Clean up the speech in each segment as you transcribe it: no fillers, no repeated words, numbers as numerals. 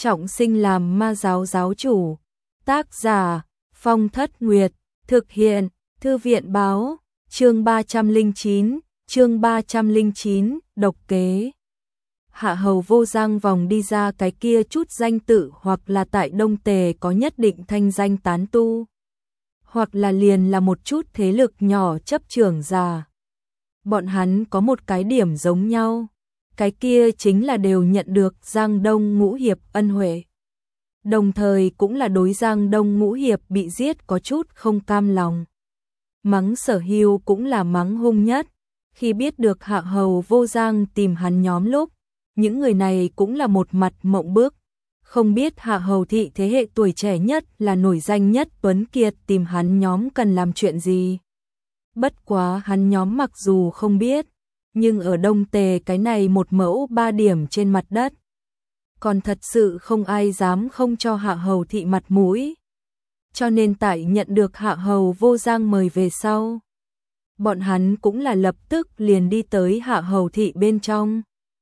trọng sinh làm ma giáo giáo chủ. Tác giả Phong Thất Nguyệt, thực hiện Thư viện báo, chương 309, độc kế. Hạ hầu vô giang vòng đi ra cái kia chút danh tự, hoặc là tại Đông Tề có nhất định thanh danh tán tu, hoặc là liền là một chút thế lực nhỏ chấp trưởng già. Bọn hắn có một cái điểm giống nhau, cái kia chính là đều nhận được Giang Đông Ngũ Hiệp ân huệ. Đồng thời cũng là đối Giang Đông Ngũ Hiệp bị giết có chút không cam lòng. Mắng Sở Hưu cũng là mắng hung nhất. Khi biết được Hạ hầu vô giang tìm hắn nhóm lúc, những người này cũng là một mặt mộng bức. Không biết Hạ hầu thị thế hệ tuổi trẻ nhất là nổi danh nhất Tuấn Kiệt tìm hắn nhóm cần làm chuyện gì. Bất quá hắn nhóm mặc dù không biết, nhưng ở Đông Tề cái này một mẫu 3 điểm trên mặt đất, còn thật sự không ai dám không cho Hạ hầu thị mặt mũi. Cho nên tại nhận được Hạ hầu vô giang mời về sau, bọn hắn cũng là lập tức liền đi tới Hạ hầu thị bên trong.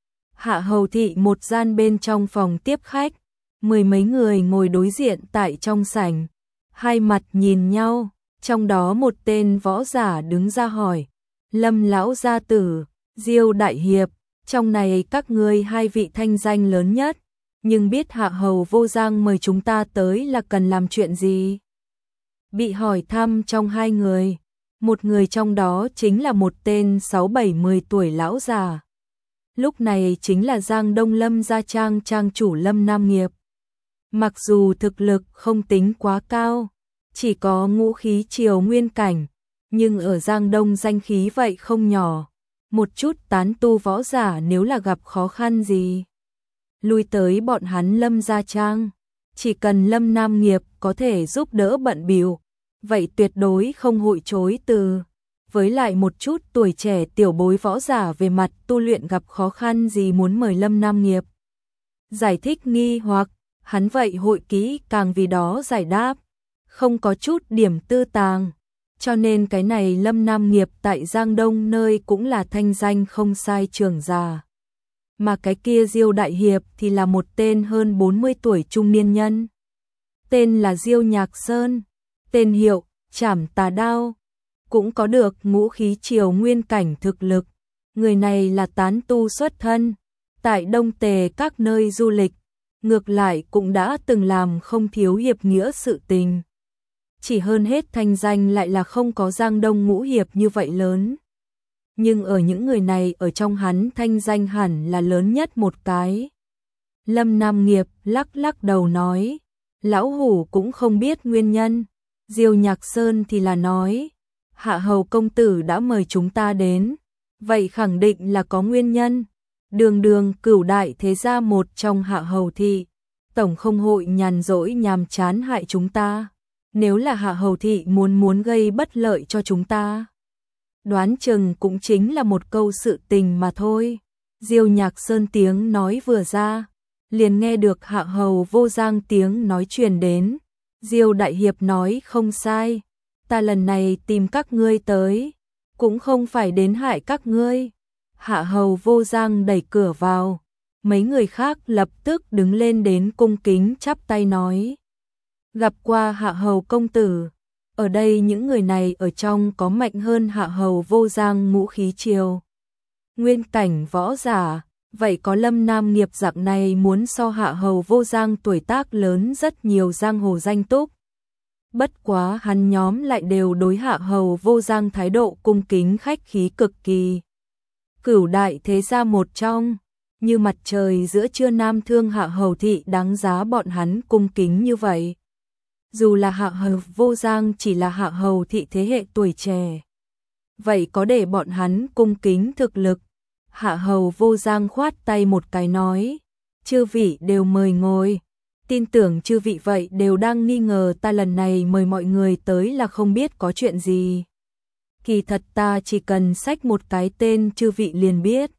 Hạ hầu thị một gian bên trong phòng tiếp khách, 10 mấy người ngồi đối diện tại trong sảnh, hai mặt nhìn nhau, trong đó một tên võ giả đứng ra hỏi: Lâm lão gia tử, Diêu đại hiệp, trong này các ngươi hai vị thanh danh lớn nhất, nhưng biết Hạ hầu vô giang mời chúng ta tới là cần làm chuyện gì? Bị hỏi thăm trong hai người, một người trong đó chính là một tên 6-7-10 tuổi lão già. Lúc này chính là Giang Đông Lâm gia trang trang chủ Lâm Nam Nghiệp. Mặc dù thực lực không tính quá cao, chỉ có ngũ khí triều nguyên cảnh, nhưng ở Giang Đông danh khí vậy không nhỏ. Một chút tán tu võ giả nếu là gặp khó khăn gì, lui tới bọn hắn Lâm gia trang, chỉ cần Lâm Nam Nghiệp có thể giúp đỡ bận bịu, vậy tuyệt đối không hội chối từ. Với lại một chút tuổi trẻ tiểu bối võ giả về mặt tu luyện gặp khó khăn gì muốn mời Lâm Nam Nghiệp giải thích nghi hoặc, hắn vậy hội kỹ càng vì đó giải đáp, không có chút điểm tư tàng. Cho nên cái này Lâm Nam Nghiệp tại Giang Đông nơi cũng là thanh danh không sai trưởng già. Mà cái kia Diêu đại hiệp thì là một tên hơn 40 tuổi trung niên nhân. Tên là Diêu Nhạc Sơn, tên hiệu Trảm Tà Đao, cũng có được ngũ khí triều nguyên cảnh thực lực. Người này là tán tu xuất thân, tại Đông Tề các nơi du lịch, ngược lại cũng đã từng làm không thiếu hiệp nghĩa sự tình. Chỉ hơn hết thanh danh lại là không có Giang Đông Ngũ Hiệp như vậy lớn. Nhưng ở những người này ở trong hắn thanh danh hẳn là lớn nhất một cái. Lâm Nam Nghiệp lắc lắc đầu nói, lão hủ cũng không biết nguyên nhân. Diêu Nhạc Sơn thì là nói, Hạ hầu công tử đã mời chúng ta đến, vậy khẳng định là có nguyên nhân. Đường đường cửu đại thế gia một trong Hạ hầu thị, tổng không hội nhàn rỗi nhàm chán hại chúng ta. Nếu là Hạ hầu thị muốn gây bất lợi cho chúng ta, đoán chừng cũng chính là một câu sự tình mà thôi. Diêu Nhạc Sơn tiếng nói vừa ra, liền nghe được Hạ hầu vô giang tiếng nói truyền đến. Diêu đại hiệp nói không sai, ta lần này tìm các ngươi tới, cũng không phải đến hại các ngươi. Hạ hầu vô giang đẩy cửa vào, mấy người khác lập tức đứng lên đến cung kính chắp tay nói: gặp qua Hạ hầu công tử. Ở đây những người này ở trong có mạnh hơn Hạ hầu vô giang ngũ khí triều nguyên cảnh võ giả, vậy có Lâm Nam Nghiệp dạng này muốn so Hạ hầu vô giang tuổi tác lớn rất nhiều giang hồ danh túc. Bất quá hắn nhóm lại đều đối Hạ hầu vô giang thái độ cung kính khách khí cực kỳ. Cửu đại thế gia một trong, như mặt trời giữa trưa Nam Thương Hạ hầu thị đáng giá bọn hắn cung kính như vậy. Dù là Hạ hầu vô giang chỉ là Hạ hầu thị thế hệ tuổi trẻ, vậy có để bọn hắn cung kính thực lực. Hạ hầu vô giang khoát tay một cái nói, chư vị đều mời ngồi. Tin tưởng chư vị vậy đều đang nghi ngờ ta lần này mời mọi người tới là không biết có chuyện gì. Kỳ thật ta chỉ cần xách một cái tên chư vị liền biết.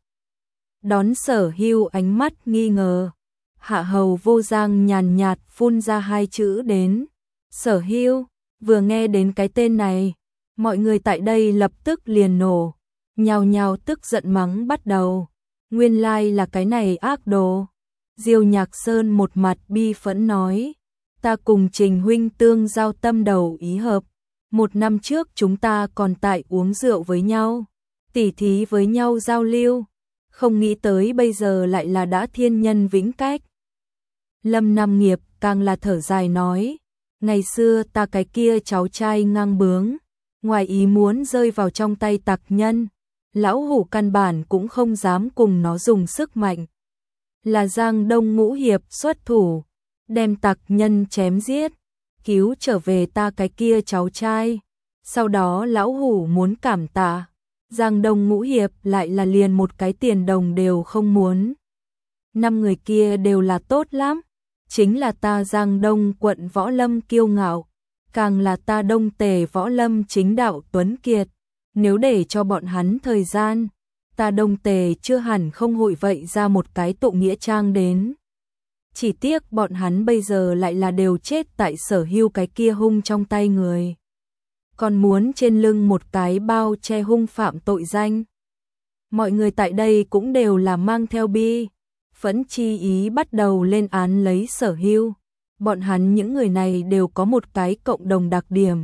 Đón Sở Hưu ánh mắt nghi ngờ, Hạ hầu vô giang nhàn nhạt phun ra hai chữ đến. Sở Hưu. Vừa nghe đến cái tên này, mọi người tại đây lập tức liền nổ, nhao nhao tức giận mắng bắt đầu. Nguyên lai là cái này ác đồ. Diêu Nhạc Sơn một mặt bi phẫn nói, ta cùng Trình huynh tương giao tâm đầu ý hợp, 1 năm trước chúng ta còn tại uống rượu với nhau, tỉ thí với nhau giao lưu, không nghĩ tới bây giờ lại là đã thiên nhân vĩnh cách. Lâm Nam Nghiệp càng là thở dài nói, ngày xưa ta cái kia cháu trai ngang bướng, ngoài ý muốn rơi vào trong tay tặc nhân, lão hủ căn bản cũng không dám cùng nó dùng sức mạnh. Là Giang Đông Ngũ Hiệp xuất thủ, đem tặc nhân chém giết, cứu trở về ta cái kia cháu trai. Sau đó lão hủ muốn cảm tạ, Giang Đông Ngũ Hiệp lại là liền một cái tiền đồng đều không muốn. 5 người kia đều là tốt lắm, chính là ta Giang Đông quận Võ Lâm kiêu ngạo, càng là ta Đông Tề Võ Lâm chính đạo tuấn kiệt, nếu để cho bọn hắn thời gian, ta Đông Tề chưa hẳn không hội vậy ra một cái tụ nghĩa trang đến. Chỉ tiếc bọn hắn bây giờ lại là đều chết tại Sở Hưu cái kia hung trong tay người. Còn muốn trên lưng một cái bao che hung phạm tội danh. Mọi người tại đây cũng đều là mang theo bi phẫn chi ý bắt đầu lên án lấy Sở Hưu. Bọn hắn những người này đều có một cái cộng đồng đặc điểm.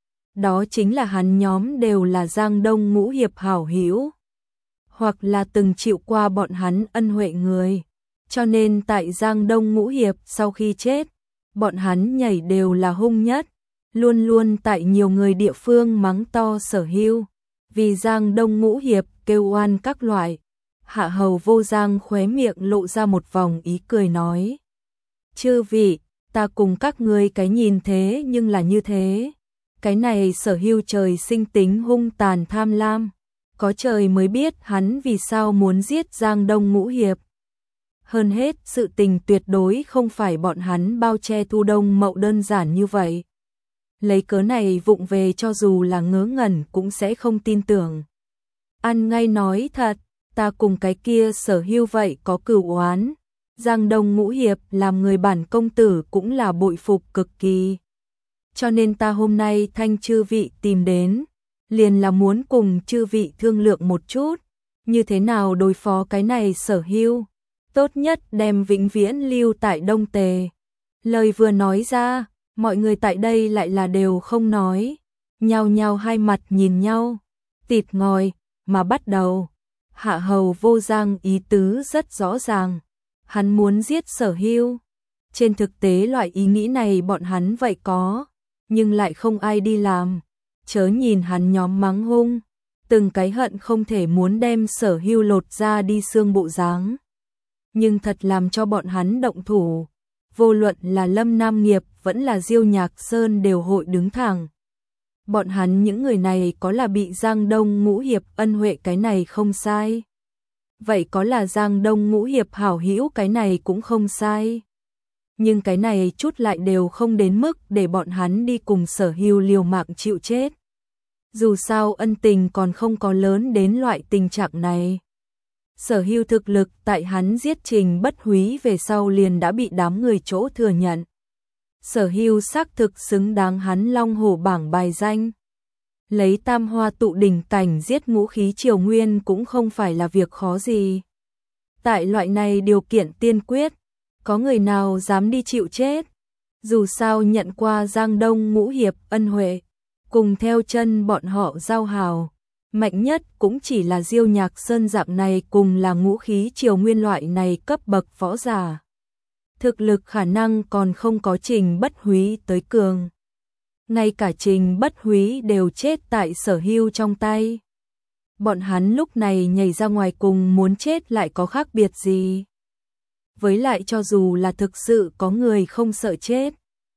Đó chính là hắn nhóm đều là Giang Đông Ngũ Hiệp hảo hữu, hoặc là từng chịu qua bọn hắn ân huệ người. Cho nên tại Giang Đông Ngũ Hiệp sau khi chết, bọn hắn nhảy đều là hung nhất, luôn luôn tại nhiều người địa phương mắng to Sở Hưu, vì Giang Đông Ngũ Hiệp kêu oan các loại. Hạ Hầu Vô Giang khóe miệng lộ ra một vòng ý cười nói, chư vị, ta cùng các ngươi cái nhìn thế nhưng là như thế. Cái này Sở Hưu trời sinh tính hung tàn tham lam, có trời mới biết hắn vì sao muốn giết Giang Đông Ngũ Hiệp. Hơn hết, sự tình tuyệt đối không phải bọn hắn bao che Thu Đông Mậu đơn giản như vậy. Lấy cớ này vụng về cho dù là ngớ ngẩn cũng sẽ không tin tưởng. Ăn ngay nói thật, ta cùng cái kia Sở Hưu vậy có cửu oán. Giang Đông Ngũ Hiệp làm người bản công tử cũng là bội phục cực kỳ. Cho nên ta hôm nay thanh chư vị tìm đến, liền là muốn cùng chư vị thương lượng một chút, như thế nào đối phó cái này Sở Hưu. Tốt nhất đem vĩnh viễn lưu tại Đông Tề. Lời vừa nói ra, mọi người tại đây lại là đều không nói, nhao nhao hai mặt nhìn nhau, tịt ngòi mà bắt đầu. Hạ Hầu Vô Giang ý tứ rất rõ ràng, hắn muốn giết Sở Hưu. Trên thực tế loại ý nghĩ này bọn hắn vậy có, nhưng lại không ai đi làm. Chớ nhìn hắn nhóm mắng hung, từng cái hận không thể muốn đem Sở Hưu lột ra đi xương bộ dáng. Nhưng thật làm cho bọn hắn động thủ, vô luận là Lâm Nam Nghiệp vẫn là Diêu Nhạc Sơn đều hội đứng thẳng. Bọn hắn những người này có là bị Giang Đông Ngũ Hiệp ân huệ cái này không sai. Vậy có là Giang Đông Ngũ Hiệp hảo hữu cái này cũng không sai. Nhưng cái này chút lại đều không đến mức để bọn hắn đi cùng Sở Hưu liều mạng chịu chết. Dù sao ân tình còn không có lớn đến loại tình trạng này. Sở Hưu thực lực tại hắn giết Trình Bất Húy về sau liền đã bị đám người chỗ thừa nhận. Sở Hưu xác thực xứng đáng hắn Long Hổ bảng bài danh. Lấy tam hoa tụ đỉnh cảnh giết Ngũ Khí Triều Nguyên cũng không phải là việc khó gì. Tại loại này điều kiện tiên quyết, có người nào dám đi chịu chết. Dù sao nhận qua Giang Đông Ngũ Hiệp ân huệ, cùng theo chân bọn họ giao hào. Mạnh nhất cũng chỉ là Diêu Nhạc Sơn dạng này cùng là Ngũ Khí Triều Nguyên loại này cấp bậc võ giả. Thực lực khả năng còn không có Trình Bất Húy tới cường. Ngay cả Trình Bất Húy đều chết tại Sở Hưu trong tay. Bọn hắn lúc này nhảy ra ngoài cùng muốn chết lại có khác biệt gì. Với lại cho dù là thực sự có người không sợ chết,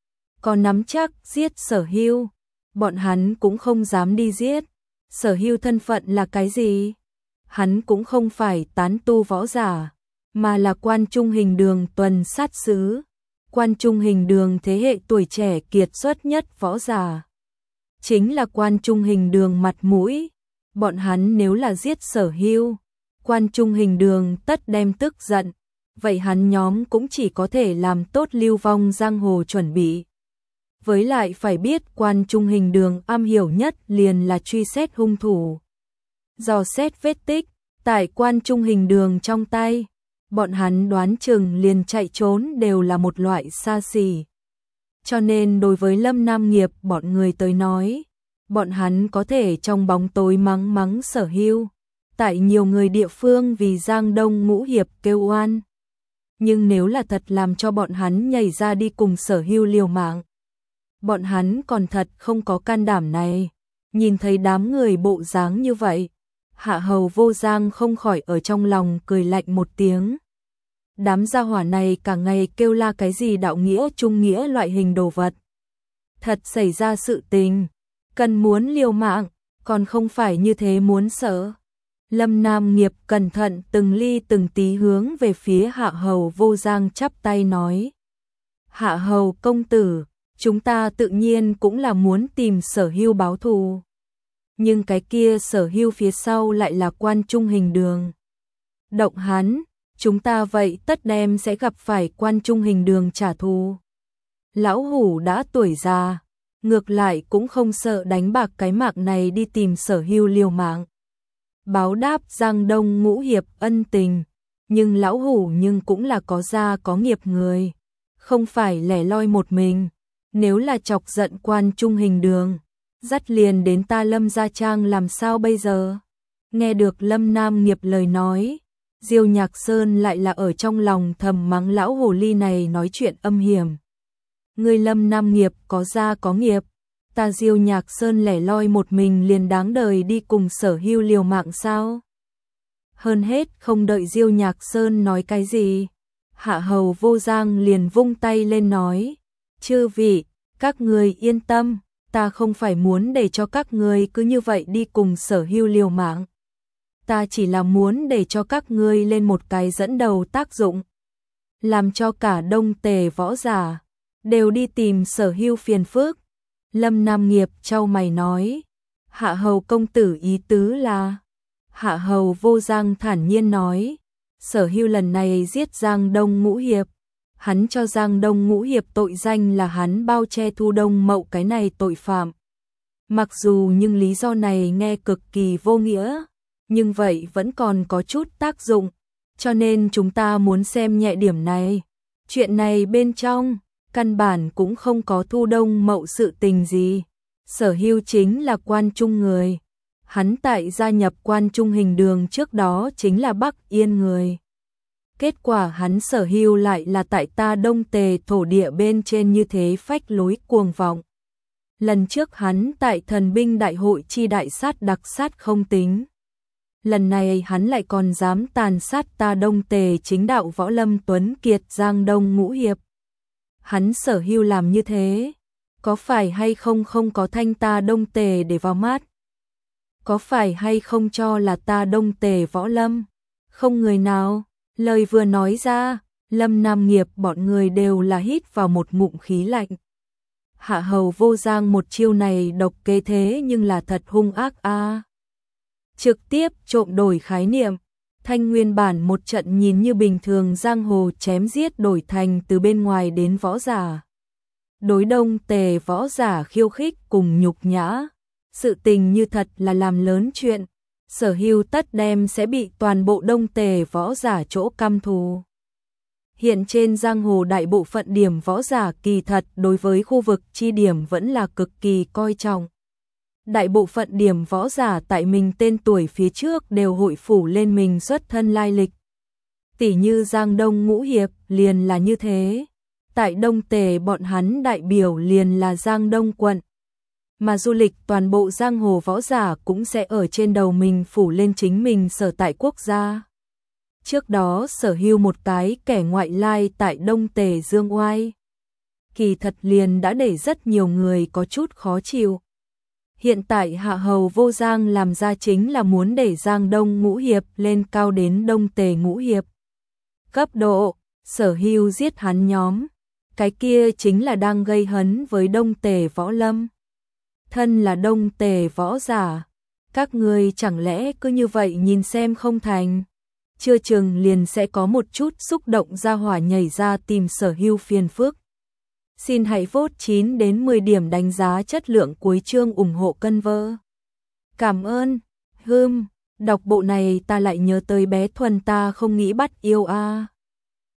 có nắm chắc giết Sở Hưu, bọn hắn cũng không dám đi giết. Sở Hưu thân phận là cái gì? Hắn cũng không phải tán tu võ giả, mà là Quan Trung Hình Đường tuần sát sứ. Quan Trung Hình Đường thế hệ tuổi trẻ kiệt xuất nhất võ giả. Chính là Quan Trung Hình Đường mặt mũi. Bọn hắn nếu là giết Sở Hưu, Quan Trung Hình Đường tất đem tức giận. Vậy hắn nhóm cũng chỉ có thể làm tốt lưu vong giang hồ chuẩn bị. Với lại phải biết Quan Trung Hình Đường am hiểu nhất liền là truy xét hung thủ. Dò xét vết tích, tại Quan Trung Hình Đường trong tay, bọn hắn đoán chừng liền chạy trốn đều là một loại xa xỉ. Cho nên đối với Lâm Nam Nghiệp bọn người tới nói, bọn hắn có thể trong bóng tối mắng mắng Sở Hưu, tại nhiều người địa phương vì Giang Đông Ngũ Hiệp kêu oan. Nhưng nếu là thật làm cho bọn hắn nhảy ra đi cùng Sở Hưu liều mạng, bọn hắn còn thật không có can đảm này. Nhìn thấy đám người bộ dáng như vậy, Hạ Hầu Vô Giang không khỏi ở trong lòng cười lạnh một tiếng. Đám gia hỏa này cả ngày kêu la cái gì đạo nghĩa trung nghĩa loại hình đồ vật. Thật xảy ra sự tình, cần muốn liều mạng, còn không phải như thế muốn sợ. Lâm Nam Nghiệp cẩn thận từng ly từng tí hướng về phía Hạ Hầu Vô Giang chắp tay nói. Hạ Hầu công tử, chúng ta tự nhiên cũng là muốn tìm Sở Hưu báo thù. Nhưng cái kia Sở Hưu phía sau lại là Quan Trung Hình Đường. Động hắn, chúng ta vậy tất đem sẽ gặp phải Quan Trung Hình Đường trả thù. Lão hủ đã tuổi già, ngược lại cũng không sợ đánh bạc cái mạng này đi tìm Sở Hưu liều mạng. Báo đáp Giang Đông Ngũ Hiệp ân tình, nhưng lão hủ nhưng cũng là có gia có nghiệp người, không phải lẻ loi một mình. Nếu là chọc giận Quan Trung Hình Đường, dắt liền đến ta Lâm gia trang làm sao bây giờ? Nghe được Lâm Nam Nghiệp lời nói, Diêu Nhạc Sơn lại là ở trong lòng thầm mắng lão hồ ly này nói chuyện âm hiểm. Ngươi Lâm Nam Nghiệp có gia có nghiệp, ta Diêu Nhạc Sơn lẻ loi một mình liền đáng đời đi cùng Sở Hưu liều mạng sao? Hơn hết không đợi Diêu Nhạc Sơn nói cái gì, Hạ Hầu Vô Giang liền vung tay lên nói, chư vị, các người yên tâm, ta không phải muốn để cho các người cứ như vậy đi cùng Sở Hưu liều mạng. Ta chỉ là muốn để cho các ngươi lên một cái dẫn đầu tác dụng, làm cho cả Đông Tề võ giả đều đi tìm Sở Hưu phiền phức. Lâm Nam Nghiệp chau mày nói, Hạ Hầu công tử ý tứ là? Hạ Hầu Vô Giang thản nhiên nói, Sở Hưu lần này giết Giang Đông Ngũ Hiệp, hắn cho Giang Đông Ngũ Hiệp tội danh là hắn bao che Thu Đông Mậu cái này tội phạm. Mặc dù nhưng lý do này nghe cực kỳ vô nghĩa, nhưng vậy vẫn còn có chút tác dụng, cho nên chúng ta muốn xem nhẹ điểm này. Chuyện này bên trong, căn bản cũng không có Thu Đông Mậu sự tình gì. Sở Hưu chính là Quan Trung người. Hắn tại gia nhập Quan Trung Hình Đường trước đó chính là Bắc Yên người. Kết quả hắn Sở Hưu lại là tại ta Đông Tề thổ địa bên trên như thế phách lối cuồng vọng. Lần trước hắn tại thần binh đại hội chi đại sát đặc sát không tính. Lần này hắn lại còn dám tàn sát ta Đông Tề chính đạo võ lâm tuấn kiệt Giang Đông Ngũ Hiệp. Hắn Sở Hưu làm như thế, có phải hay không không có thanh ta Đông Tề để vào mắt? Có phải hay không cho là ta Đông Tề võ lâm? Không người nào, lời vừa nói ra, Lâm Nam Nghiệp bọn người đều là hít vào một ngụm khí lạnh. Hạ Hầu Vô Giang một chiêu này độc kế thế nhưng là thật hung ác a. Trực tiếp trộm đổi khái niệm, thanh nguyên bản một trận nhìn như bình thường giang hồ chém giết đổi thành từ bên ngoài đến võ giả. Đối Đông Tề võ giả khiêu khích cùng nhục nhã, sự tình như thật là làm lớn chuyện, Sở Hưu tất đem sẽ bị toàn bộ Đông Tề võ giả chỗ căm thù. Hiện trên giang hồ đại bộ phận điểm võ giả kỳ thật đối với khu vực chi điểm vẫn là cực kỳ coi trọng. Đại bộ phận điểm võ giả tại mình tên tuổi phía trước đều hội phủ lên mình xuất thân lai lịch. Tỷ như Giang Đông Ngũ Hiệp liền là như thế. Tại Đông Tề bọn hắn đại biểu liền là Giang Đông quận. Mà du lịch toàn bộ giang hồ võ giả cũng sẽ ở trên đầu mình phủ lên chính mình sở tại quốc gia. Trước đó Sở Hưu một cái kẻ ngoại lai tại Đông Tề dương oai. Kỳ thật liền đã để rất nhiều người có chút khó chịu. Hiện tại Hạ Hầu Vô Giang làm ra chính là muốn để Giang Đông Ngũ Hiệp lên cao đến Đông Tề Ngũ Hiệp. Cấp độ, Sở Hưu giết hắn nhóm, cái kia chính là đang gây hấn với Đông Tề võ lâm. Thân là Đông Tề võ giả, các ngươi chẳng lẽ cứ như vậy nhìn xem không thành? Chưa chừng liền sẽ có một chút xúc động ra hỏa nhảy ra tìm Sở Hưu phiền phức. Xin hãy vote 9 đến 10 điểm đánh giá chất lượng cuối chương ủng hộ Conver. Cảm ơn. Đọc bộ này ta lại nhớ tới bé Thuần, ta không nghĩ bắt yêu a.